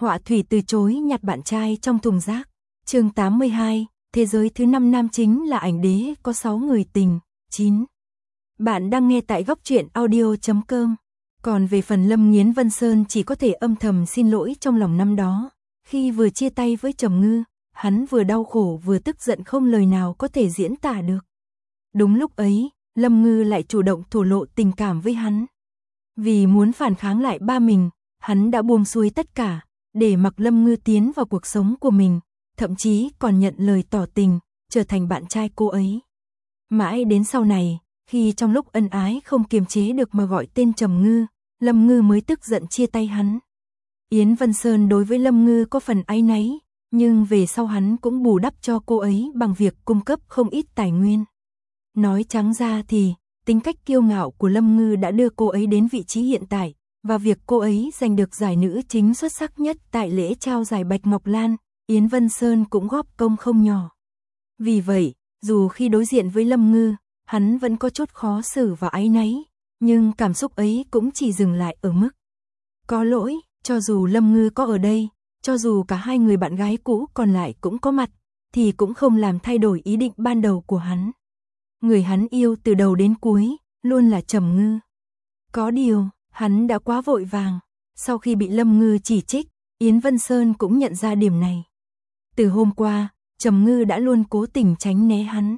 Họa thủy từ chối nhặt bạn trai trong thùng rác. Chương 82, thế giới thứ 5 nam chính là ảnh đế có 6 người tình. 9. Bạn đang nghe tại góc truyện audio.com. Còn về phần Lâm Nghiến Vân Sơn chỉ có thể âm thầm xin lỗi trong lòng năm đó. Khi vừa chia tay với Trầm Ngư, hắn vừa đau khổ vừa tức giận không lời nào có thể diễn tả được. Đúng lúc ấy, Lâm Ngư lại chủ động thổ lộ tình cảm với hắn. Vì muốn phản kháng lại ba mình, hắn đã buông xuôi tất cả, để mặc Lâm Ngư tiến vào cuộc sống của mình, thậm chí còn nhận lời tỏ tình, trở thành bạn trai cô ấy. Mãi đến sau này, khi trong lúc ân ái không kiềm chế được mà gọi tên Trầm Ngư, Lâm Ngư mới tức giận chia tay hắn. Yến Vân Sơn đối với Lâm Ngư có phần áy náy, nhưng về sau hắn cũng bù đắp cho cô ấy bằng việc cung cấp không ít tài nguyên. Nói trắng ra thì, tính cách kiêu ngạo của Lâm Ngư đã đưa cô ấy đến vị trí hiện tại, và việc cô ấy giành được giải nữ chính xuất sắc nhất tại lễ trao giải Bạch Ngọc Lan, Yến Vân Sơn cũng góp công không nhỏ. Vì vậy, dù khi đối diện với Lâm Ngư, hắn vẫn có chút khó xử và áy náy, nhưng cảm xúc ấy cũng chỉ dừng lại ở mức có lỗi. Cho dù Lâm Ngư có ở đây, cho dù cả hai người bạn gái cũ còn lại cũng có mặt, thì cũng không làm thay đổi ý định ban đầu của hắn. Người hắn yêu từ đầu đến cuối, luôn là Trầm Ngư. Có điều, hắn đã quá vội vàng. Sau khi bị Lâm Ngư chỉ trích, Yến Vân Sơn cũng nhận ra điểm này. Từ hôm qua, Trầm Ngư đã luôn cố tình tránh né hắn.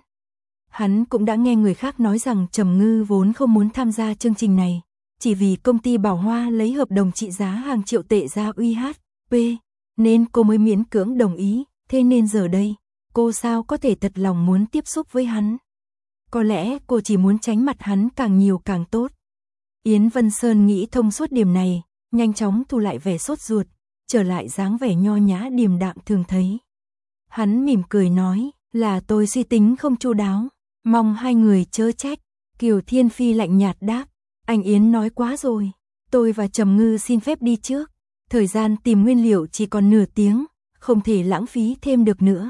Hắn cũng đã nghe người khác nói rằng Trầm Ngư vốn không muốn tham gia chương trình này, chỉ vì công ty Bảo Hoa lấy hợp đồng trị giá hàng triệu tệ ra UHP, nên cô mới miễn cưỡng đồng ý, thế nên giờ đây, cô sao có thể thật lòng muốn tiếp xúc với hắn. Có lẽ cô chỉ muốn tránh mặt hắn càng nhiều càng tốt. Yến Vân Sơn nghĩ thông suốt điểm này, nhanh chóng thu lại vẻ sốt ruột, trở lại dáng vẻ nho nhã điềm đạm thường thấy. Hắn mỉm cười nói, là tôi suy tính không chu đáo, mong hai người chớ trách. Kiều Thiên Phi lạnh nhạt đáp, anh Yến nói quá rồi, tôi và Trầm Ngư xin phép đi trước, thời gian tìm nguyên liệu chỉ còn nửa tiếng, không thể lãng phí thêm được nữa.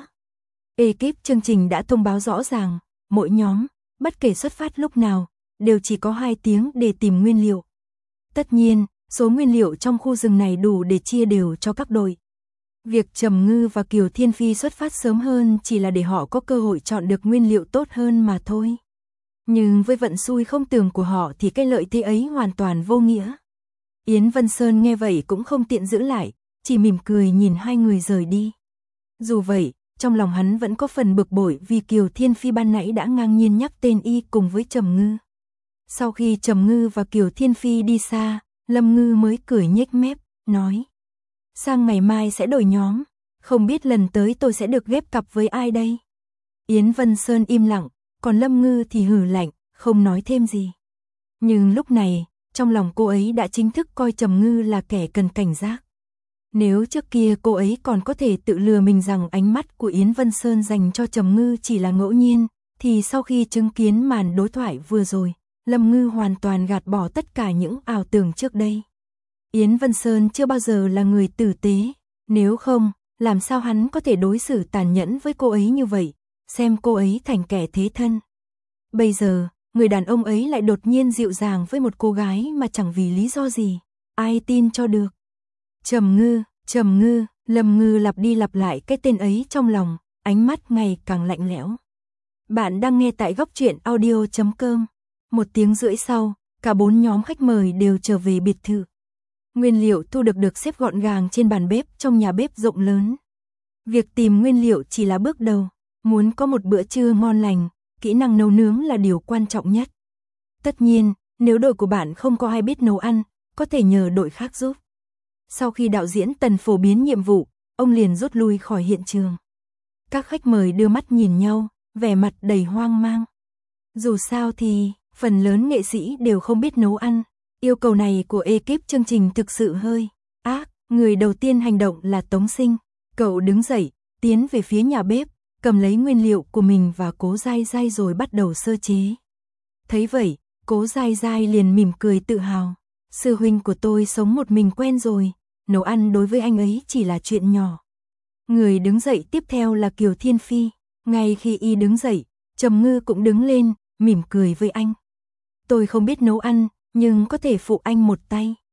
Ekip chương trình đã thông báo rõ ràng, mỗi nhóm, bất kể xuất phát lúc nào, đều chỉ có 2 tiếng để tìm nguyên liệu. Tất nhiên, số nguyên liệu trong khu rừng này đủ để chia đều cho các đội. Việc Trầm Ngư và Kiều Thiên Phi xuất phát sớm hơn chỉ là để họ có cơ hội chọn được nguyên liệu tốt hơn mà thôi. Nhưng với vận xui không tường của họ thì cái lợi thế ấy hoàn toàn vô nghĩa. Yến Vân Sơn nghe vậy cũng không tiện giữ lại, chỉ mỉm cười nhìn hai người rời đi. Dù vậy, trong lòng hắn vẫn có phần bực bội vì Kiều Thiên Phi ban nãy đã ngang nhiên nhắc tên y cùng với Trầm Ngư. Sau khi Trầm Ngư và Kiều Thiên Phi đi xa, Lâm Ngư mới cười nhếch mép, nói: sang ngày mai sẽ đổi nhóm, không biết lần tới tôi sẽ được ghép cặp với ai đây? Yến Vân Sơn im lặng, còn Lâm Ngư thì hừ lạnh, không nói thêm gì. Nhưng lúc này, trong lòng cô ấy đã chính thức coi Trầm Ngư là kẻ cần cảnh giác. Nếu trước kia cô ấy còn có thể tự lừa mình rằng ánh mắt của Yến Vân Sơn dành cho Trầm Ngư chỉ là ngẫu nhiên, thì sau khi chứng kiến màn đối thoại vừa rồi, Lâm Ngư hoàn toàn gạt bỏ tất cả những ảo tưởng trước đây. Yến Vân Sơn chưa bao giờ là người tử tế, nếu không, làm sao hắn có thể đối xử tàn nhẫn với cô ấy như vậy, xem cô ấy thành kẻ thế thân. Bây giờ, người đàn ông ấy lại đột nhiên dịu dàng với một cô gái mà chẳng vì lý do gì, ai tin cho được. Trầm Ngư, Lâm Ngư lặp đi lặp lại cái tên ấy trong lòng, ánh mắt ngày càng lạnh lẽo. Bạn đang nghe tại góc truyện audio.com. 1 tiếng rưỡi sau, cả 4 nhóm khách mời đều trở về biệt thự. Nguyên liệu thu được xếp gọn gàng trên bàn bếp trong nhà bếp rộng lớn. Việc tìm nguyên liệu chỉ là bước đầu, muốn có một bữa trưa ngon lành, kỹ năng nấu nướng là điều quan trọng nhất. Tất nhiên, nếu đội của bạn không có ai biết nấu ăn, có thể nhờ đội khác giúp. Sau khi đạo diễn Tần phổ biến nhiệm vụ, ông liền rút lui khỏi hiện trường. Các khách mời đưa mắt nhìn nhau, vẻ mặt đầy hoang mang. Dù sao thì, phần lớn nghệ sĩ đều không biết nấu ăn. Yêu cầu này của ekip chương trình thực sự hơi ác. Người đầu tiên hành động là Tống Sinh. Cậu đứng dậy, tiến về phía nhà bếp, cầm lấy nguyên liệu của mình và Cố Giai Giai rồi bắt đầu sơ chế. Thấy vậy, Cố Giai Giai liền mỉm cười tự hào. Sư huynh của tôi sống một mình quen rồi, nấu ăn đối với anh ấy chỉ là chuyện nhỏ. Người đứng dậy tiếp theo là Kiều Thiên Phi. Ngay khi y đứng dậy, Trầm Ngư cũng đứng lên, mỉm cười với anh. Tôi không biết nấu ăn, nhưng có thể phụ anh một tay.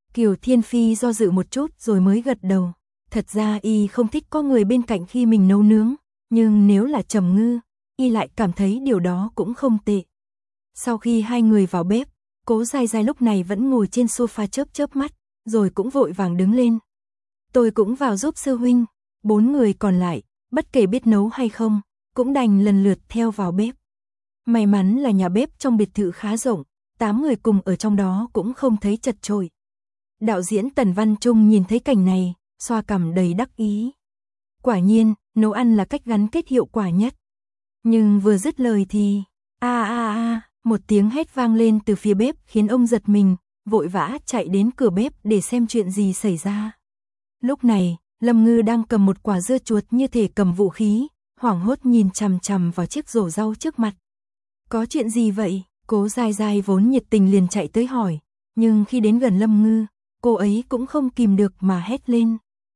Kiều Thiên Phi do dự một chút rồi mới gật đầu. Thật ra y không thích có người bên cạnh khi mình nấu nướng, nhưng nếu là Trầm Ngư, y lại cảm thấy điều đó cũng không tệ. Sau khi hai người vào bếp, Cố Giai Giai lúc này vẫn ngồi trên sofa chớp mắt, rồi cũng vội vàng đứng lên. Tôi cũng vào giúp sư huynh. 4 người còn lại, bất kể biết nấu hay không, cũng đành lần lượt theo vào bếp. May mắn là nhà bếp trong biệt thự khá rộng, 8 người cùng ở trong đó cũng không thấy chật chội. Đạo diễn Tần Văn Trung nhìn thấy cảnh này, xoa cằm đầy đắc ý. Quả nhiên, nấu ăn là cách gắn kết hiệu quả nhất. Nhưng vừa dứt lời thì, một tiếng hét vang lên từ phía bếp khiến ông giật mình, vội vã chạy đến cửa bếp để xem chuyện gì xảy ra. Lúc này, Lâm Ngư đang cầm một quả dưa chuột như thể cầm vũ khí, hoảng hốt nhìn chằm chằm vào chiếc rổ rau trước mặt. Có chuyện gì vậy? Cố Giai Giai vốn nhiệt tình liền chạy tới hỏi, nhưng khi đến gần Lâm Ngư, cô ấy cũng không kìm được mà hét lên.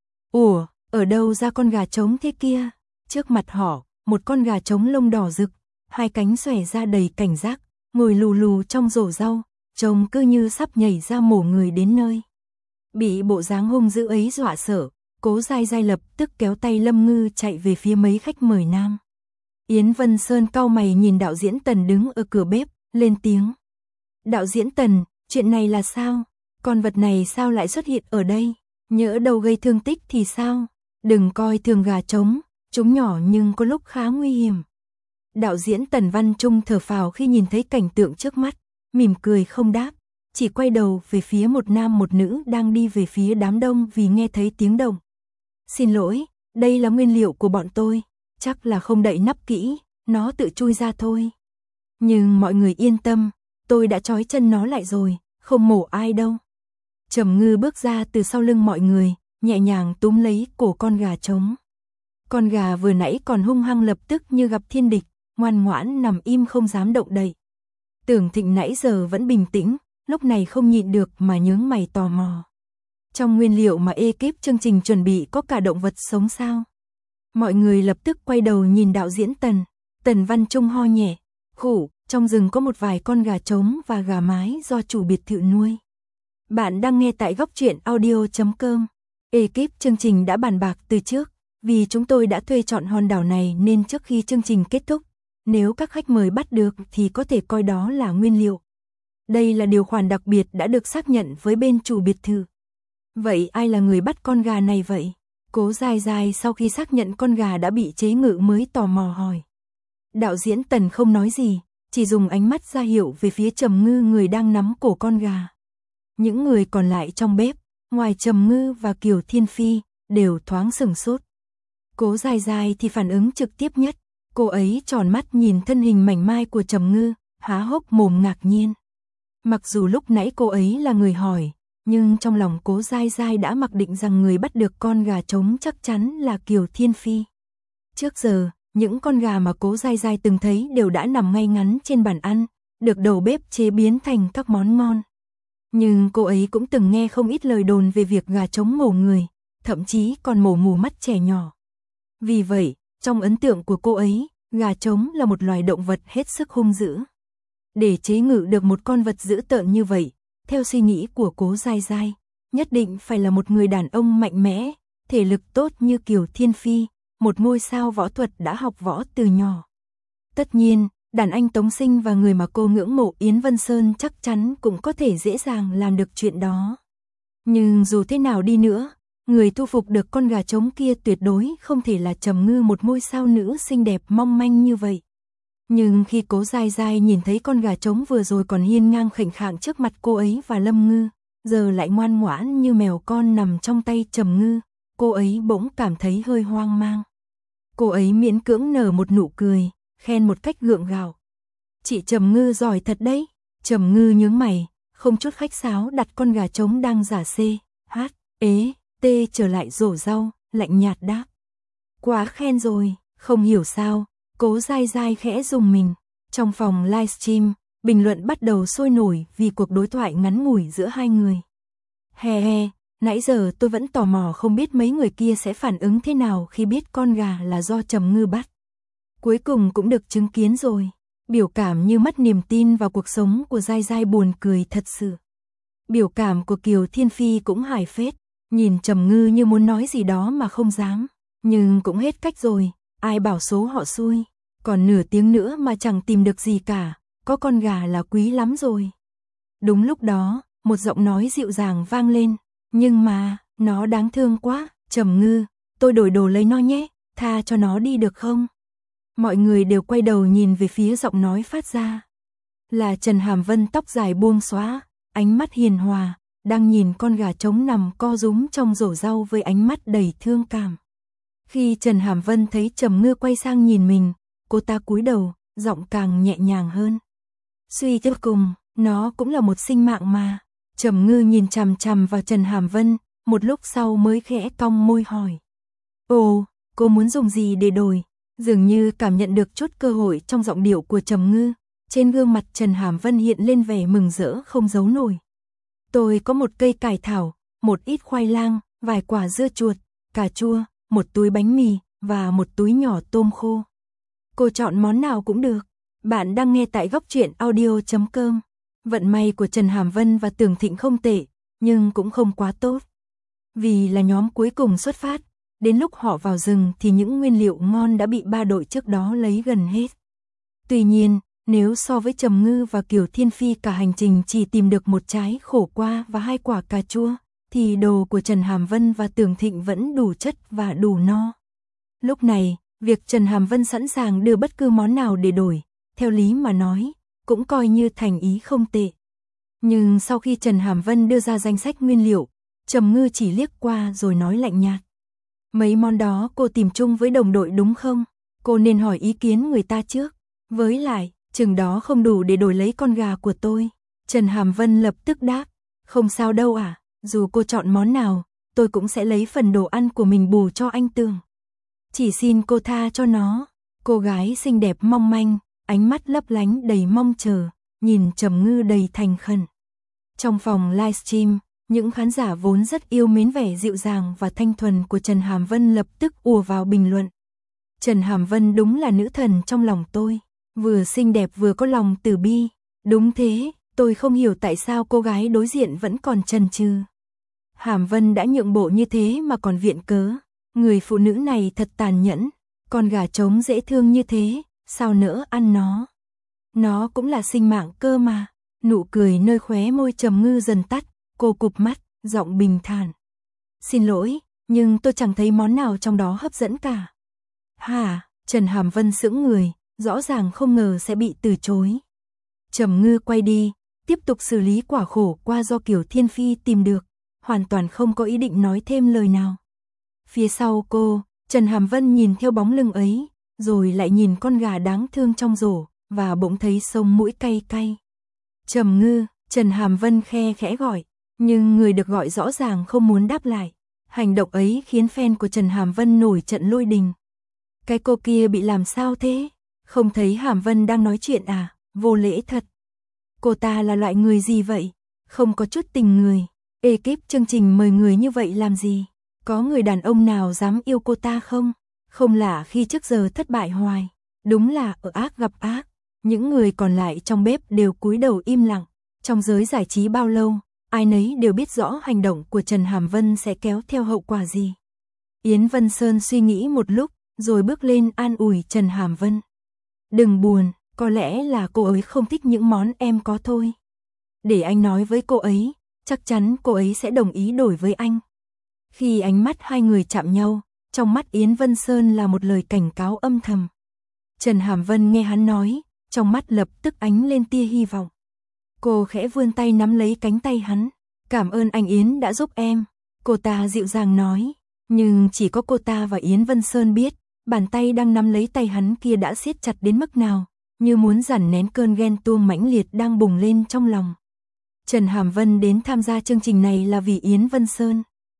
Ủa, ở đâu ra con gà trống thế kia? Trước mặt họ, một con gà trống lông đỏ rực, hai cánh xòe ra đầy cảnh giác, ngồi lù lù trong rổ rau, trông cứ như sắp nhảy ra mổ người đến nơi. Bị bộ dáng hung dữ ấy dọa sợ, Cố Giai Giai lập tức kéo tay Lâm Ngư chạy về phía mấy khách mời nam. Yến Vân Sơn cau mày nhìn đạo diễn Tần đứng ở cửa bếp, lên tiếng. Đạo diễn Tần, chuyện này là sao? Con vật này sao lại xuất hiện ở đây? Nhỡ đâu gây thương tích thì sao? Đừng coi thường gà trống, chúng nhỏ nhưng có lúc khá nguy hiểm. Đạo diễn Tần Văn Trung thở phào khi nhìn thấy cảnh tượng trước mắt, mỉm cười không đáp, chỉ quay đầu về phía một nam một nữ đang đi về phía đám đông vì nghe thấy tiếng động. Xin lỗi, đây là nguyên liệu của bọn tôi, chắc là không đậy nắp kỹ, nó tự chui ra thôi. Nhưng mọi người yên tâm, tôi đã trói chân nó lại rồi, không mổ ai đâu. Trầm Ngư bước ra từ sau lưng mọi người, nhẹ nhàng túm lấy cổ con gà trống. Con gà vừa nãy còn hung hăng lập tức như gặp thiên địch, ngoan ngoãn nằm im không dám động đậy. Tưởng Thịnh nãy giờ vẫn bình tĩnh, lúc này không nhịn được mà nhướng mày tò mò. Trong nguyên liệu mà ekip chương trình chuẩn bị có cả động vật sống sao? Mọi người lập tức quay đầu nhìn đạo diễn Tần. Tần Văn Trung ho nhẹ, khủ, trong rừng có một vài con gà trống và gà mái do chủ biệt thự nuôi. Bạn đang nghe tại góc truyện audio.com. Ekip chương trình đã bàn bạc từ trước, vì chúng tôi đã thuê chọn hòn đảo này nên trước khi chương trình kết thúc, nếu các khách mời bắt được thì có thể coi đó là nguyên liệu. Đây là điều khoản đặc biệt đã được xác nhận với bên chủ biệt thự. Vậy ai là người bắt con gà này vậy? Cố Giai Giai sau khi xác nhận con gà đã bị chế ngự mới tò mò hỏi. Đạo diễn Tần không nói gì, chỉ dùng ánh mắt ra hiệu về phía Trầm Ngư người đang nắm cổ con gà. Những người còn lại trong bếp, ngoài Trầm Ngư và Kiều Thiên Phi, đều thoáng sửng sốt. Cố Giai Giai thì phản ứng trực tiếp nhất, cô ấy tròn mắt nhìn thân hình mảnh mai của Trầm Ngư, há hốc mồm ngạc nhiên. Mặc dù lúc nãy cô ấy là người hỏi, nhưng trong lòng Cố Giai Giai đã mặc định rằng người bắt được con gà trống chắc chắn là Kiều Thiên Phi. Trước giờ, những con gà mà Cố Giai Giai từng thấy đều đã nằm ngay ngắn trên bàn ăn, được đầu bếp chế biến thành các món ngon. Nhưng cô ấy cũng từng nghe không ít lời đồn về việc gà trống mổ người, thậm chí còn mổ mù mắt trẻ nhỏ. Vì vậy, trong ấn tượng của cô ấy, gà trống là một loài động vật hết sức hung dữ. Để chế ngự được một con vật dữ tợn như vậy, theo suy nghĩ của Cố Giai Giai, nhất định phải là một người đàn ông mạnh mẽ, thể lực tốt như Kiều Thiên Phi, một ngôi sao võ thuật đã học võ từ nhỏ. Tất nhiên, đàn anh Tống Sinh và người mà cô ngưỡng mộ Yến Vân Sơn chắc chắn cũng có thể dễ dàng làm được chuyện đó. Nhưng dù thế nào đi nữa, người thu phục được con gà trống kia tuyệt đối không thể là Trầm Ngư, một ngôi sao nữ xinh đẹp mong manh như vậy. Nhưng khi Cố Giai Giai nhìn thấy con gà trống vừa rồi còn hiên ngang khệnh khạng trước mặt cô ấy và Lâm Ngư, giờ lại ngoan ngoãn như mèo con nằm trong tay Trầm Ngư, cô ấy bỗng cảm thấy hơi hoang mang. Cô ấy miễn cưỡng nở một nụ cười, khen một cách gượng gạo. Chị Trầm Ngư giỏi thật đấy. Trầm Ngư nhướng mày, không chút khách sáo đặt con gà trống đang giả CHT trở lại rổ rau, lạnh nhạt đáp. Quá khen rồi, không hiểu sao, Cố Giai Giai khẽ rùng mình. Trong phòng livestream, bình luận bắt đầu sôi nổi vì cuộc đối thoại ngắn ngủi giữa hai người. He, nãy giờ tôi vẫn tò mò không biết mấy người kia sẽ phản ứng thế nào khi biết con gà là do Trầm Ngư bắt. Cuối cùng cũng được chứng kiến rồi. Biểu cảm như mất niềm tin vào cuộc sống của Giai Giai buồn cười thật sự. Biểu cảm của Kiều Thiên Phi cũng hài phết, nhìn Trầm Ngư như muốn nói gì đó mà không dám, nhưng cũng hết cách rồi, ai bảo số họ xui, còn nửa tiếng nữa mà chẳng tìm được gì cả, có con gà là quý lắm rồi. Đúng lúc đó, một giọng nói dịu dàng vang lên, nhưng mà, nó đáng thương quá, Trầm Ngư, tôi đổi đồ lấy nó nhé, tha cho nó đi được không? Mọi người đều quay đầu nhìn về phía giọng nói phát ra. Là Trần Hàm Vân tóc dài buông xõa, ánh mắt hiền hòa, đang nhìn con gà trống nằm co rúm trong rổ rau với ánh mắt đầy thương cảm. Khi Trần Hàm Vân thấy Trầm Ngư quay sang nhìn mình, cô ta cúi đầu, giọng càng nhẹ nhàng hơn. Suy cho cùng, nó cũng là một sinh mạng mà. Trầm Ngư nhìn chằm chằm vào Trần Hàm Vân, một lúc sau mới khẽ cong môi hỏi. Ồ, cô muốn dùng gì để đổi? Dường như cảm nhận được chút cơ hội trong giọng điệu của Trầm Ngư, trên gương mặt Trần Hàm Vân hiện lên vẻ mừng rỡ không giấu nổi. Tôi có một cây cải thảo, một ít khoai lang, vài quả dưa chuột, cà chua, một túi bánh mì, và một túi nhỏ tôm khô. Cô chọn món nào cũng được. Bạn đang nghe tại góc truyện audio.com. Vận may của Trần Hàm Vân và Tưởng Thịnh không tệ, nhưng cũng không quá tốt. Vì là nhóm cuối cùng xuất phát, đến lúc họ vào rừng thì những nguyên liệu ngon đã bị 3 đội trước đó lấy gần hết. Tuy nhiên, nếu so với Trầm Ngư và Kiều Thiên Phi cả hành trình chỉ tìm được một trái khổ qua và 2 quả cà chua, thì đồ của Trần Hàm Vân và Tưởng Thịnh vẫn đủ chất và đủ no. Lúc này, việc Trần Hàm Vân sẵn sàng đưa bất cứ món nào để đổi, theo lý mà nói, cũng coi như thành ý không tệ. Nhưng sau khi Trần Hàm Vân đưa ra danh sách nguyên liệu, Trầm Ngư chỉ liếc qua rồi nói lạnh nhạt. Mấy món đó cô tìm chung với đồng đội đúng không? Cô nên hỏi ý kiến người ta trước. Với lại, chừng đó không đủ để đổi lấy con gà của tôi. Trần Hàm Vân lập tức đáp. Không sao đâu à, dù cô chọn món nào, tôi cũng sẽ lấy phần đồ ăn của mình bù cho anh Tường. Chỉ xin cô tha cho nó. Cô gái xinh đẹp mong manh, ánh mắt lấp lánh đầy mong chờ, nhìn Trầm Ngư đầy thành khẩn. Trong phòng livestream, những khán giả vốn rất yêu mến vẻ dịu dàng và thanh thuần của Trần Hàm Vân lập tức ùa vào bình luận. Trần Hàm Vân đúng là nữ thần trong lòng tôi, vừa xinh đẹp vừa có lòng từ bi. Đúng thế, tôi không hiểu tại sao cô gái đối diện vẫn còn chần chừ. Hàm Vân đã nhượng bộ như thế mà còn viện cớ. Người phụ nữ này thật tàn nhẫn, con gà trống dễ thương như thế, sao nỡ ăn nó. Nó cũng là sinh mạng cơ mà. Nụ cười nơi khóe môi Trầm Ngư dần tắt, cô cụp mắt, giọng bình thản. Xin lỗi, nhưng tôi chẳng thấy món nào trong đó hấp dẫn cả. Hả? Trần Hàm Vân sững người, rõ ràng không ngờ sẽ bị từ chối. Trầm Ngư quay đi, tiếp tục xử lý quả khổ qua do Kiều Thiên Phi tìm được, hoàn toàn không có ý định nói thêm lời nào. Phía sau cô, Trần Hàm Vân nhìn theo bóng lưng ấy, rồi lại nhìn con gà đáng thương trong rổ, và bỗng thấy sống mũi cay cay. Trầm Ngư, Trần Hàm Vân khe khẽ gọi, nhưng người được gọi rõ ràng không muốn đáp lại. Hành động ấy khiến fan của Trần Hàm Vân nổi trận lôi đình. Cái cô kia bị làm sao thế? Không thấy Hàm Vân đang nói chuyện à? Vô lễ thật. Cô ta là loại người gì vậy? Không có chút tình người. Ekip chương trình mời người như vậy làm gì? Có người đàn ông nào dám yêu cô ta không? Không lạ khi trước giờ thất bại hoài. Đúng là ở ác gặp ác. Những người còn lại trong bếp đều cúi đầu im lặng. Trong giới giải trí bao lâu, ai nấy đều biết rõ hành động của Trần Hàm Vân sẽ kéo theo hậu quả gì. Yến Vân Sơn suy nghĩ một lúc, rồi bước lên an ủi Trần Hàm Vân. Đừng buồn, có lẽ là cô ấy không thích những món em có thôi. Để anh nói với cô ấy, chắc chắn cô ấy sẽ đồng ý đổi với anh. Khi ánh mắt hai người chạm nhau, trong mắt Yến Vân Sơn là một lời cảnh cáo âm thầm. Trần Hàm Vân nghe hắn nói, trong mắt lập tức ánh lên tia hy vọng. Cô khẽ vươn tay nắm lấy cánh tay hắn. Cảm ơn anh Yến đã giúp em. Cô ta dịu dàng nói. Nhưng chỉ có cô ta và Yến Vân Sơn biết, bàn tay đang nắm lấy tay hắn kia đã siết chặt đến mức nào, như muốn dằn nén cơn ghen tuông mãnh liệt đang bùng lên trong lòng. Trần Hàm Vân đến tham gia chương trình này là vì Yến Vân Sơn.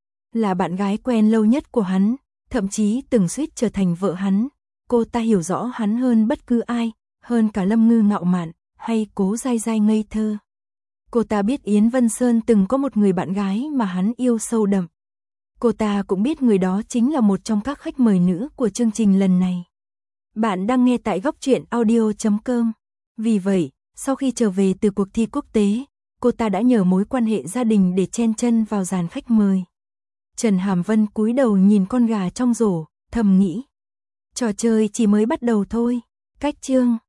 Là bạn gái quen lâu nhất của hắn, thậm chí từng suýt trở thành vợ hắn. Cô ta hiểu rõ hắn hơn bất cứ ai, hơn cả Lâm Ngư ngạo mạn, hay Cố Giai Giai ngây thơ. Cô ta biết Yến Vân Sơn từng có một người bạn gái mà hắn yêu sâu đậm. Cô ta cũng biết người đó chính là một trong các khách mời nữ của chương trình lần này. Bạn đang nghe tại góc truyện audio.com. Vì vậy, sau khi trở về từ cuộc thi quốc tế, cô ta đã nhờ mối quan hệ gia đình để chen chân vào dàn khách mời. Trần Hàm Vân cúi đầu nhìn con gà trong rổ, thầm nghĩ. Trò chơi chỉ mới bắt đầu thôi. Cách chương